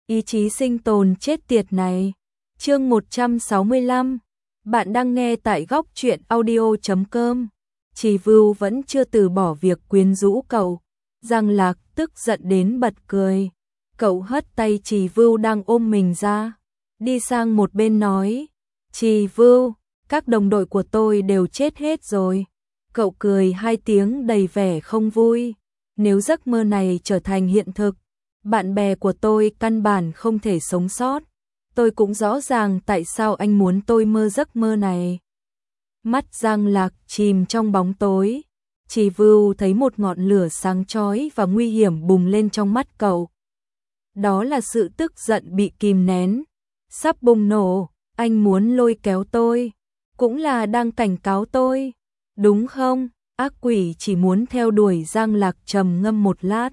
ý chí sinh tồn chết tiệt này. Chương 165. Bạn đang nghe tại góc truyện audio.com. Trì Vưu vẫn chưa từ bỏ việc quyến rũ cậu. Giang Lạc tức giận đến bật cười. Cậu hất tay Trì Vưu đang ôm mình ra, đi sang một bên nói: Trì Vưu, các đồng đội của tôi đều chết hết rồi. Cậu cười hai tiếng đầy vẻ không vui. Nếu giấc mơ này trở thành hiện thực, bạn bè của tôi căn bản không thể sống sót. Tôi cũng rõ ràng tại sao anh muốn tôi mơ giấc mơ này. Mắt Giang Lạc chìm trong bóng tối. Trì Vưu thấy một ngọn lửa sáng chói và nguy hiểm bùng lên trong mắt cậu. Đó là sự tức giận bị kìm nén, sắp bùng nổ. Anh muốn lôi kéo tôi, cũng là đang cảnh cáo tôi, đúng không? Ác quỷ chỉ muốn theo đuổi. Giang Lạc trầm ngâm một lát.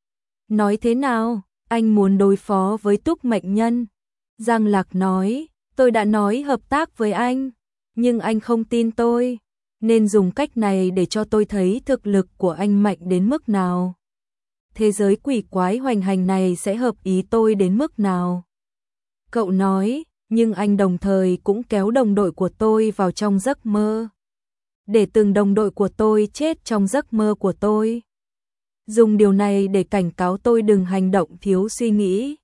Nói thế nào? Anh muốn đối phó với Túc Mệnh Nhân. Giang Lạc nói, tôi đã nói hợp tác với anh, nhưng anh không tin tôi, nên dùng cách này để cho tôi thấy thực lực của anh mạnh đến mức nào. Thế giới quỷ quái hoành hành này sẽ hợp ý tôi đến mức nào? Cậu nói, nhưng anh đồng thời cũng kéo đồng đội của tôi vào trong giấc mơ, để từng đồng đội của tôi chết trong giấc mơ của tôi. Dùng điều này để cảnh cáo tôi đừng hành động thiếu suy nghĩ,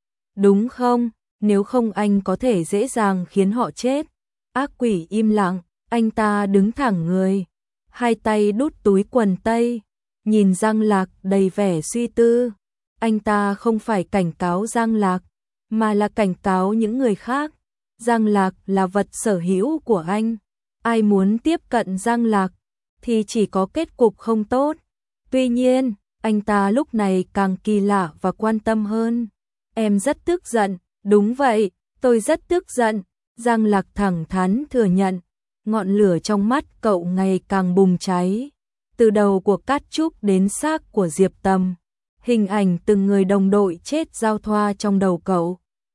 đúng không? Nếu không anh có thể dễ dàng khiến họ chết. Ác quỷ im lặng, anh ta đứng thẳng người, hai tay đút túi quần tây, nhìn Giang Lạc đầy vẻ suy tư. Anh ta không phải cảnh cáo Giang Lạc, mà là cảnh cáo những người khác. Giang Lạc là vật sở hữu của anh. Ai muốn tiếp cận Giang Lạc thì chỉ có kết cục không tốt. Tuy nhiên, anh ta lúc này càng kỳ lạ và quan tâm hơn. Em rất tức giận. Đúng vậy, tôi rất tức giận. Giang Lạc thẳng thắn thừa nhận. Ngọn lửa trong mắt cậu ngày càng bùng cháy. Từ đầu của Cát Trúc đến xác của Diệp Tầm, hình ảnh từng người đồng đội chết giao thoa trong đầu cậu.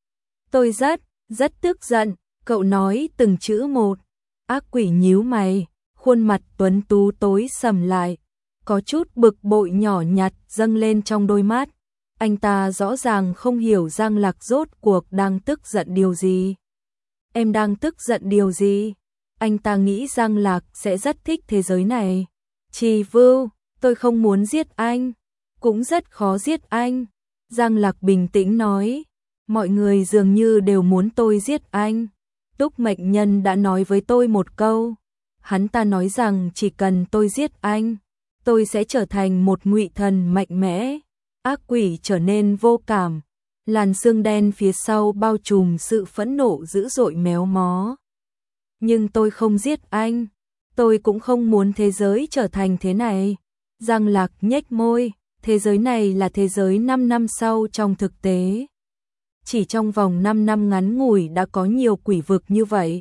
Tôi rất tức giận, cậu nói từng chữ một. Ác quỷ nhíu mày, khuôn mặt tuấn tú tối sầm lại, có chút bực bội nhỏ nhặt dâng lên trong đôi mắt. Anh ta rõ ràng không hiểu Giang Lạc rốt cuộc đang tức giận điều gì. Em đang tức giận điều gì? Anh ta nghĩ Giang Lạc sẽ rất thích thế giới này. Trì Vưu, tôi không muốn giết anh, cũng rất khó giết anh. Giang Lạc bình tĩnh nói, mọi người dường như đều muốn tôi giết anh. Túc Mệnh Nhân đã nói với tôi một câu. Hắn ta nói rằng chỉ cần tôi giết anh, tôi sẽ trở thành một ngụy thần mạnh mẽ. Ác quỷ trở nên vô cảm, làn xương đen phía sau bao trùm sự phẫn nộ dữ dội méo mó. Nhưng tôi không giết anh, tôi cũng không muốn thế giới trở thành thế này. Giang Lạc nhếch môi, thế giới này là thế giới 5 năm sau trong thực tế. Chỉ trong vòng 5 năm ngắn ngủi đã có nhiều quỷ vực như vậy.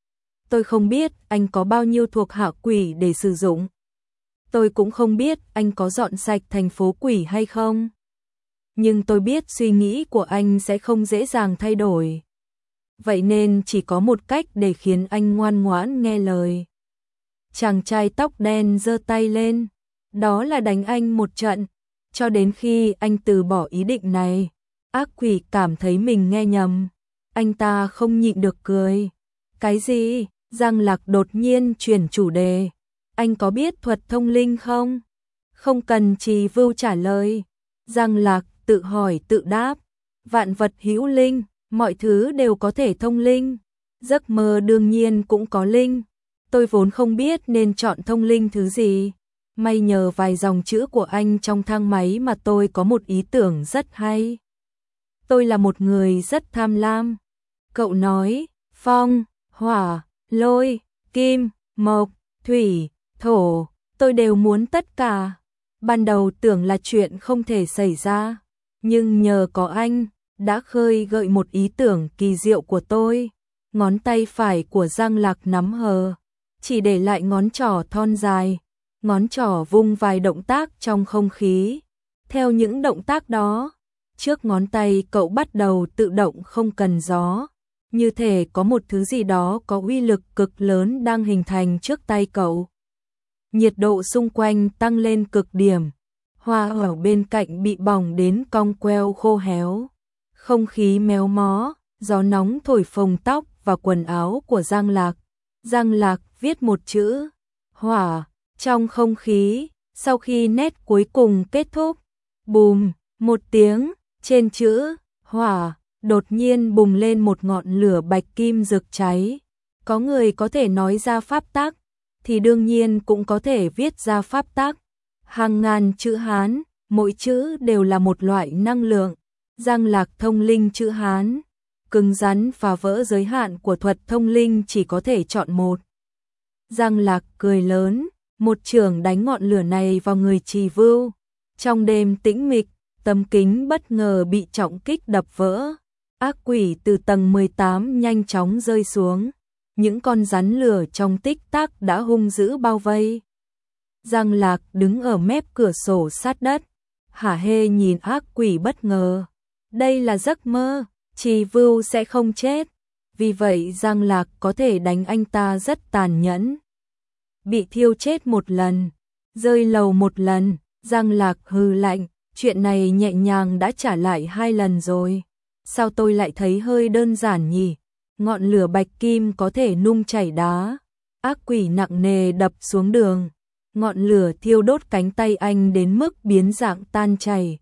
Tôi không biết anh có bao nhiêu thuộc hạ quỷ để sử dụng. Tôi cũng không biết anh có dọn sạch thành phố quỷ hay không. Nhưng tôi biết suy nghĩ của anh sẽ không dễ dàng thay đổi. Vậy nên chỉ có một cách để khiến anh ngoan ngoãn nghe lời. Chàng trai tóc đen giơ tay lên, đó là đánh anh một trận, cho đến khi anh từ bỏ ý định này. Ác quỷ cảm thấy mình nghe nhầm, anh ta không nhịn được cười. Cái gì? Giang Lạc đột nhiên chuyển chủ đề. Anh có biết thuật thông linh không? Không cần Trì Vưu trả lời. Giang Lạc tự hỏi tự đáp. Vạn vật hữu linh, mọi thứ đều có thể thông linh. Giấc mơ đương nhiên cũng có linh. Tôi vốn không biết nên chọn thông linh thứ gì. May nhờ vài dòng chữ của anh trong thang máy mà tôi có một ý tưởng rất hay. Tôi là một người rất tham lam. Cậu nói, phong, hỏa, lôi, kim, mộc, thủy, thổ, tôi đều muốn tất cả. Ban đầu tưởng là chuyện không thể xảy ra, nhưng nhờ có anh, đã khơi gợi một ý tưởng kỳ diệu của tôi. Ngón tay phải của Giang Lạc nắm hờ, chỉ để lại ngón trỏ thon dài. Ngón trỏ vung vài động tác trong không khí. Theo những động tác đó, trước ngón tay cậu bắt đầu tự động không cần gió. Như thể có một thứ gì đó có uy lực cực lớn đang hình thành trước tay cậu. Nhiệt độ xung quanh tăng lên cực điểm. Hoa ở bên cạnh bị bỏng đến cong queo khô héo. Không khí méo mó, gió nóng thổi phồng tóc và quần áo của Giang Lạc. Giang Lạc viết một chữ hỏa trong không khí, sau khi nét cuối cùng kết thúc, bùm, một tiếng, trên chữ hỏa đột nhiên bùng lên một ngọn lửa bạch kim rực cháy. Có người có thể nói ra pháp tắc, thì đương nhiên cũng có thể viết ra pháp tắc. Hàng ngàn chữ Hán, mỗi chữ đều là một loại năng lượng. Giang Lạc thông linh chữ Hán, cứng rắn phá vỡ giới hạn của thuật thông linh, chỉ có thể chọn một. Giang Lạc cười lớn, một chưởng đánh ngọn lửa này vào người Trì Vưu. Trong đêm tĩnh mịch, tấm kính bất ngờ bị trọng kích đập vỡ. Ác quỷ từ tầng 18 nhanh chóng rơi xuống. Những con rắn lửa trong tích tắc đã hung dữ bao vây. Giang Lạc đứng ở mép cửa sổ sát đất, hả hê nhìn ác quỷ bất ngờ. Đây là giấc mơ, Trì Vưu sẽ không chết. Vì vậy Giang Lạc có thể đánh anh ta rất tàn nhẫn. Bị thiêu chết một lần, rơi lầu một lần, Giang Lạc hừ lạnh, chuyện này nhẹ nhàng đã trả lại 2 lần rồi. Sao tôi lại thấy hơi đơn giản nhỉ? Ngọn lửa bạch kim có thể nung chảy đá. Ác quỷ nặng nề đập xuống đường. Ngọn lửa thiêu đốt cánh tay anh đến mức biến dạng tan chảy.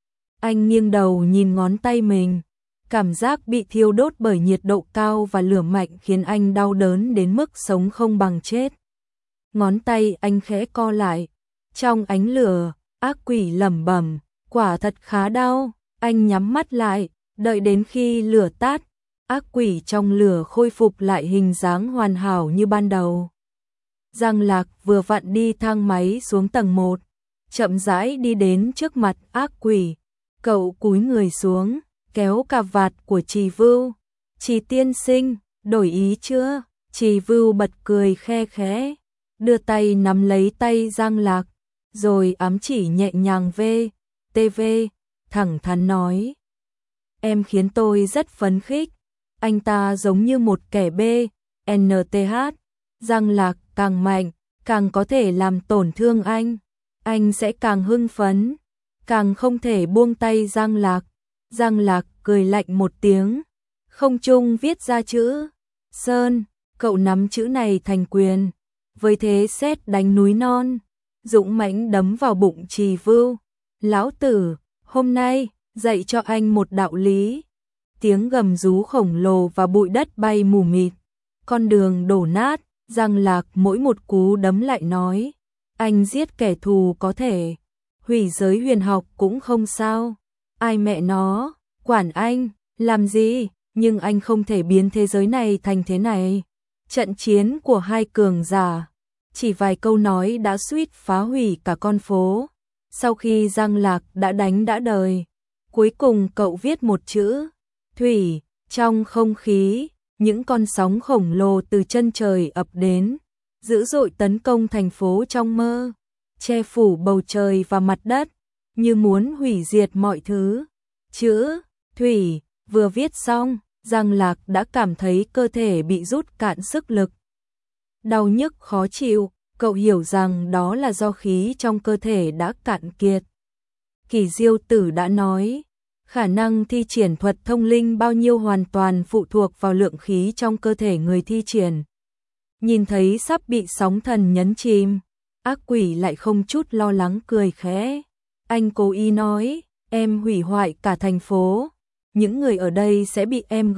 Anh nghiêng đầu nhìn ngón tay mình. Cảm giác bị thiêu đốt bởi nhiệt độ cao và lửa mạnh khiến anh đau đớn đến mức sống không bằng chết. Ngón tay anh khẽ co lại. Trong ánh lửa, ác quỷ lẩm bẩm, quả thật khá đau. Anh nhắm mắt lại, đợi đến khi lửa tắt, ác quỷ trong lửa khôi phục lại hình dáng hoàn hảo như ban đầu. Giang Lạc vừa vặn đi thang máy xuống tầng 1, chậm rãi đi đến trước mặt ác quỷ. Cậu cúi người xuống, kéo cà vạt của Trì Vưu. Trì tiên sinh, đổi ý chưa? Trì Vưu bật cười khe khẽ, đưa tay nắm lấy tay Giang Lạc, rồi ám chỉ nhẹ nhàng TV, thẳng thắn nói. Em khiến tôi rất phấn khích. Anh ta giống như một kẻ BNTH. Giang Lạc càng mạnh, càng có thể làm tổn thương anh sẽ càng hưng phấn, càng không thể buông tay Giang Lạc. Giang Lạc cười lạnh một tiếng, không trung viết ra chữ Sơn, cậu nắm chữ này thành quyền, với thế sét đánh núi non, dũng mãnh đấm vào bụng Trì Vưu. Lão tử, hôm nay dạy cho anh một đạo lý. Tiếng gầm rú khổng lồ và bụi đất bay mù mịt, con đường đổ nát. Giang Lạc mỗi một cú đấm lại nói, anh giết kẻ thù có thể, hủy giới huyền học cũng không sao. Ai mẹ nó, quản anh, làm gì, nhưng anh không thể biến thế giới này thành thế này. Trận chiến của hai cường giả, chỉ vài câu nói đã suýt phá hủy cả con phố. Sau khi Giang Lạc đã đánh đã đời, cuối cùng cậu viết một chữ, thủy, trong không khí. Những con sóng khổng lồ từ chân trời ập đến, dữ dội tấn công thành phố trong mơ, che phủ bầu trời và mặt đất, như muốn hủy diệt mọi thứ. Chữ thủy vừa viết xong, Giang Lạc đã cảm thấy cơ thể bị rút cạn sức lực. Đau nhức khó chịu, cậu hiểu rằng đó là do khí trong cơ thể đã cạn kiệt. Kỷ Diêu Tử đã nói, khả năng thi triển thuật thông linh bao nhiêu hoàn toàn phụ thuộc vào lượng khí trong cơ thể người thi triển. Nhìn thấy sắp bị sóng thần nhấn chìm, ác quỷ lại không chút lo lắng cười khẽ. Anh cố ý nói, em hủy hoại cả thành phố, những người ở đây sẽ bị em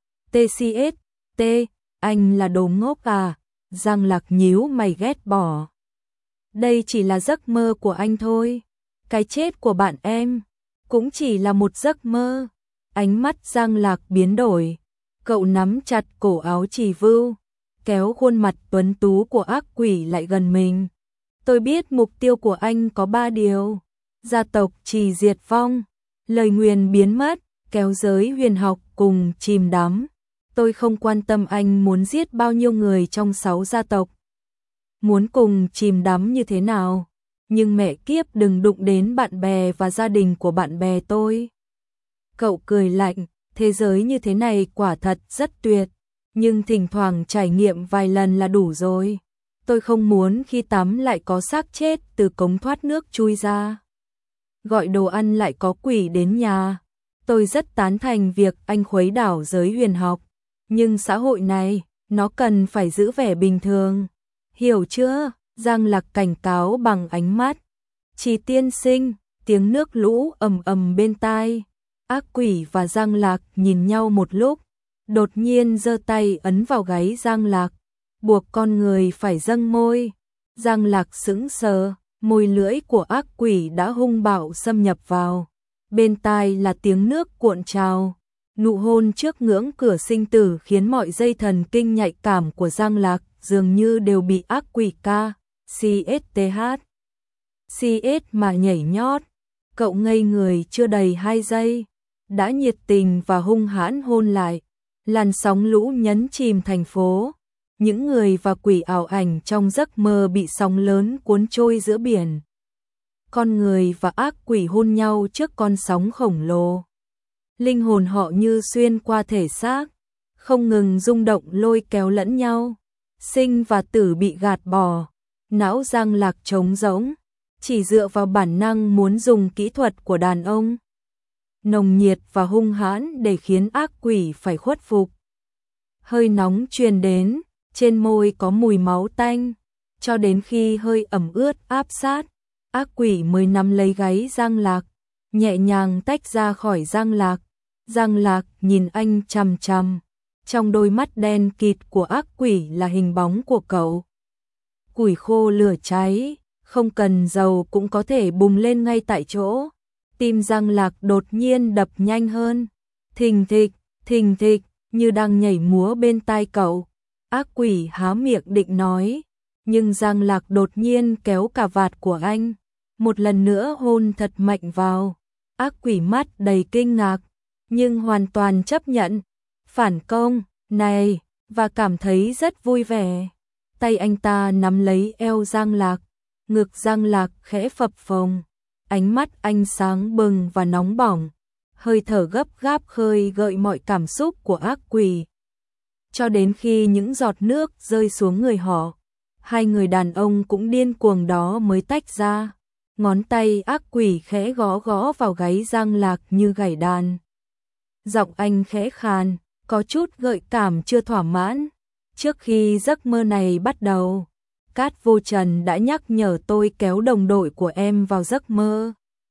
TCST, anh là đồ ngốc à? Giang Lạc nhíu mày ghét bỏ. Đây chỉ là giấc mơ của anh thôi, cái chết của bạn em cũng chỉ là một giấc mơ. Ánh mắt Giang Lạc biến đổi, cậu nắm chặt cổ áo Trì Vưu, kéo khuôn mặt tuấn tú của ác quỷ lại gần mình. Tôi biết mục tiêu của anh có 3 điều. Gia tộc Trì diệt vong, lời nguyền biến mất, kéo giới huyền học cùng chìm đắm. Tôi không quan tâm anh muốn giết bao nhiêu người trong 6 gia tộc, muốn cùng chìm đắm như thế nào. Nhưng mẹ kiếp đừng đụng đến bạn bè và gia đình của bạn bè tôi. Cậu cười lạnh, thế giới như thế này quả thật rất tuyệt, nhưng thỉnh thoảng trải nghiệm vài lần là đủ rồi. Tôi không muốn khi tắm lại có xác chết từ cống thoát nước chui ra, gọi đồ ăn lại có quỷ đến nhà. Tôi rất tán thành việc anh khuấy đảo giới huyền học, nhưng xã hội này, nó cần phải giữ vẻ bình thường. Hiểu chưa? Giang Lạc cảnh cáo bằng ánh mắt. Trì tiên sinh, tiếng nước lũ ầm ầm bên tai. Ác quỷ và Giang Lạc nhìn nhau một lúc, đột nhiên giơ tay ấn vào gáy Giang Lạc, buộc con người phải dâng môi. Giang Lạc sững sờ, môi lưỡi của ác quỷ đã hung bạo xâm nhập vào. Bên tai là tiếng nước cuộn trào. Nụ hôn trước ngưỡng cửa sinh tử khiến mọi dây thần kinh nhạy cảm của Giang Lạc dường như đều bị ác quỷ CS mà nhảy nhót. Cậu ngây người chưa đầy 2 giây, đã nhiệt tình và hung hãn hôn lại. Làn sóng lũ nhấn chìm thành phố. Những người và quỷ ảo ảnh trong giấc mơ bị sóng lớn cuốn trôi giữa biển. Con người và ác quỷ hôn nhau trước con sóng khổng lồ. Linh hồn họ như xuyên qua thể xác, không ngừng rung động lôi kéo lẫn nhau. Sinh và tử bị gạt bỏ, não Giang Lạc trống rỗng, chỉ dựa vào bản năng muốn dùng kỹ thuật của đàn ông. Nồng nhiệt và hung hãn để khiến ác quỷ phải khuất phục. Hơi nóng truyền đến, trên môi có mùi máu tanh, cho đến khi hơi ẩm ướt áp sát, ác quỷ mới nắm lấy gáy Giang Lạc, nhẹ nhàng tách ra khỏi Giang Lạc. Giang Lạc nhìn anh chằm chằm, trong đôi mắt đen kịt của ác quỷ là hình bóng của cậu. Củi khô lửa cháy, không cần dầu cũng có thể bùng lên ngay tại chỗ. Tim Giang Lạc đột nhiên đập nhanh hơn, thình thịch, như đang nhảy múa bên tai cậu. Ác quỷ há miệng định nói, nhưng Giang Lạc đột nhiên kéo cà vạt của anh, một lần nữa hôn thật mạnh vào. Ác quỷ mắt đầy kinh ngạc, nhưng hoàn toàn chấp nhận phản công này và cảm thấy rất vui vẻ. Tay anh ta nắm lấy eo Giang Lạc, ngực Giang Lạc khẽ phập phồng, ánh mắt anh sáng bừng và nóng bỏng, hơi thở gấp gáp khơi gợi mọi cảm xúc của ác quỷ. Cho đến khi những giọt nước rơi xuống người họ, hai người đàn ông cũng điên cuồng đó mới tách ra. Ngón tay ác quỷ khẽ gõ gõ vào gáy Giang Lạc như gảy đàn. Giọng anh khẽ khàn, có chút gợi cảm chưa thỏa mãn. Trước khi giấc mơ này bắt đầu, Cát Vô Trần đã nhắc nhở tôi kéo đồng đội của em vào giấc mơ,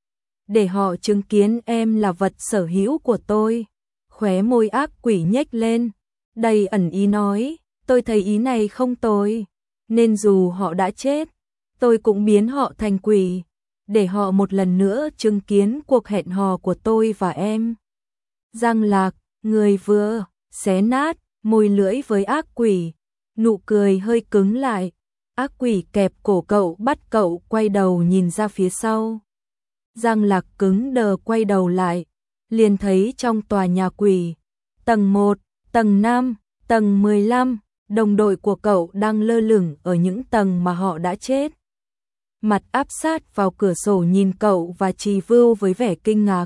để họ chứng kiến em là vật sở hữu của tôi. Khóe môi ác quỷ nhếch lên, đầy ẩn ý nói, tôi thấy ý này không tồi, nên dù họ đã chết, tôi cũng biến họ thành quỷ, để họ một lần nữa chứng kiến cuộc hẹn hò của tôi và em. Giang Lạc, người vừa xé nát môi lưỡi với ác quỷ, nụ cười hơi cứng lại. Ác quỷ kẹp cổ cậu bắt cậu quay đầu nhìn ra phía sau. Giang Lạc cứng đờ quay đầu lại, liền thấy trong tòa nhà quỷ, tầng 1, tầng 5, tầng 15, đồng đội của cậu đang lơ lửng ở những tầng mà họ đã chết. Mặt áp sát vào cửa sổ nhìn cậu và Trì Vưu với vẻ kinh ngạc.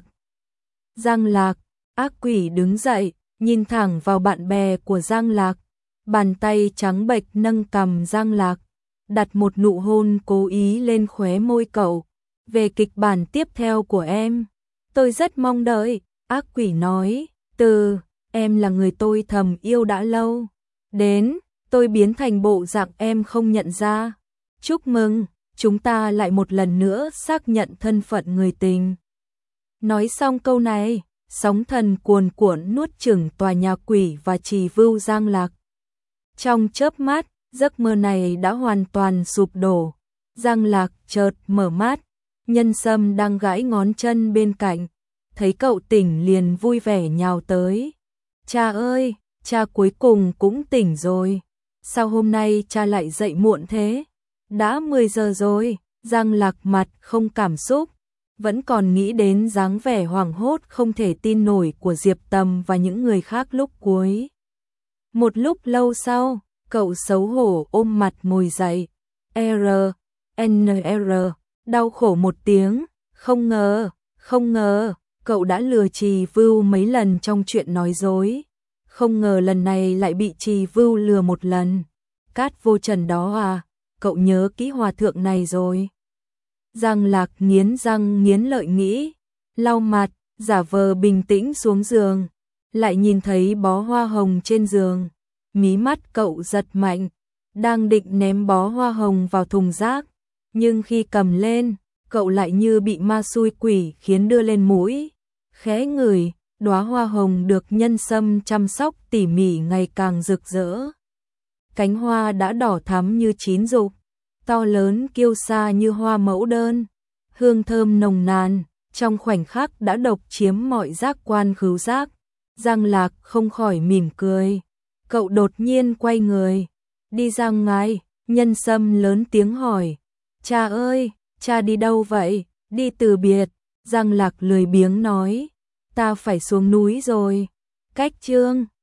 Giang Lạc, ác quỷ đứng dậy, nhìn thẳng vào bạn bè của Giang Lạc, bàn tay trắng bệch nâng cằm Giang Lạc, đặt một nụ hôn cố ý lên khóe môi cậu. Về kịch bản tiếp theo của em, tôi rất mong đợi, ác quỷ nói, từ em là người tôi thầm yêu đã lâu, đến tôi biến thành bộ dạng em không nhận ra. Chúc mừng, chúng ta lại một lần nữa xác nhận thân phận người tình. Nói xong câu này, sóng thần cuồn cuộn nuốt chửng tòa nhà quỷ và Trì Vưu Giang Lạc. Trong chớp mắt, giấc mơ này đã hoàn toàn sụp đổ. Giang Lạc chợt mở mắt, Nhân Sâm đang gãi ngón chân bên cạnh, thấy cậu tỉnh liền vui vẻ nhào tới. Cha ơi, cha cuối cùng cũng tỉnh rồi. Sao hôm nay cha lại dậy muộn thế? Đã 10 giờ rồi. Giang Lạc mặt không cảm xúc, vẫn còn nghĩ đến dáng vẻ hoảng hốt không thể tin nổi của Diệp Tầm và những người khác lúc cuối. Một lúc lâu sau, cậu xấu hổ ôm mặt ngồi dậy. NR, đau khổ một tiếng, không ngờ, cậu đã lừa Trì Vưu mấy lần trong chuyện nói dối. Không ngờ lần này lại bị Trì Vưu lừa một lần. Cát Vô Trần đó à, cậu nhớ kỹ hòa thượng này rồi. Giang Lạc nghiến răng nghiến lợi nghĩ, lau mặt, giả vờ bình tĩnh xuống giường, lại nhìn thấy bó hoa hồng trên giường. Mí mắt cậu giật mạnh, đang định ném bó hoa hồng vào thùng rác, nhưng khi cầm lên, cậu lại như bị ma xui quỷ khiến đưa lên mũi. Khẽ ngửi, đóa hoa hồng được nhân sâm chăm sóc tỉ mỉ ngày càng rực rỡ. Cánh hoa đã đỏ thắm như chín rục, to lớn kiêu sa như hoa mẫu đơn, hương thơm nồng nàn, trong khoảnh khắc đã độc chiếm mọi giác quan khứu giác. Giang Lạc không khỏi mỉm cười. Cậu đột nhiên quay người, đi ra ngoài, nhân sâm lớn tiếng hỏi. Cha ơi, cha đi đâu vậy? Đi từ biệt. Giang Lạc lười biếng nói. Ta phải xuống núi rồi. Cách chương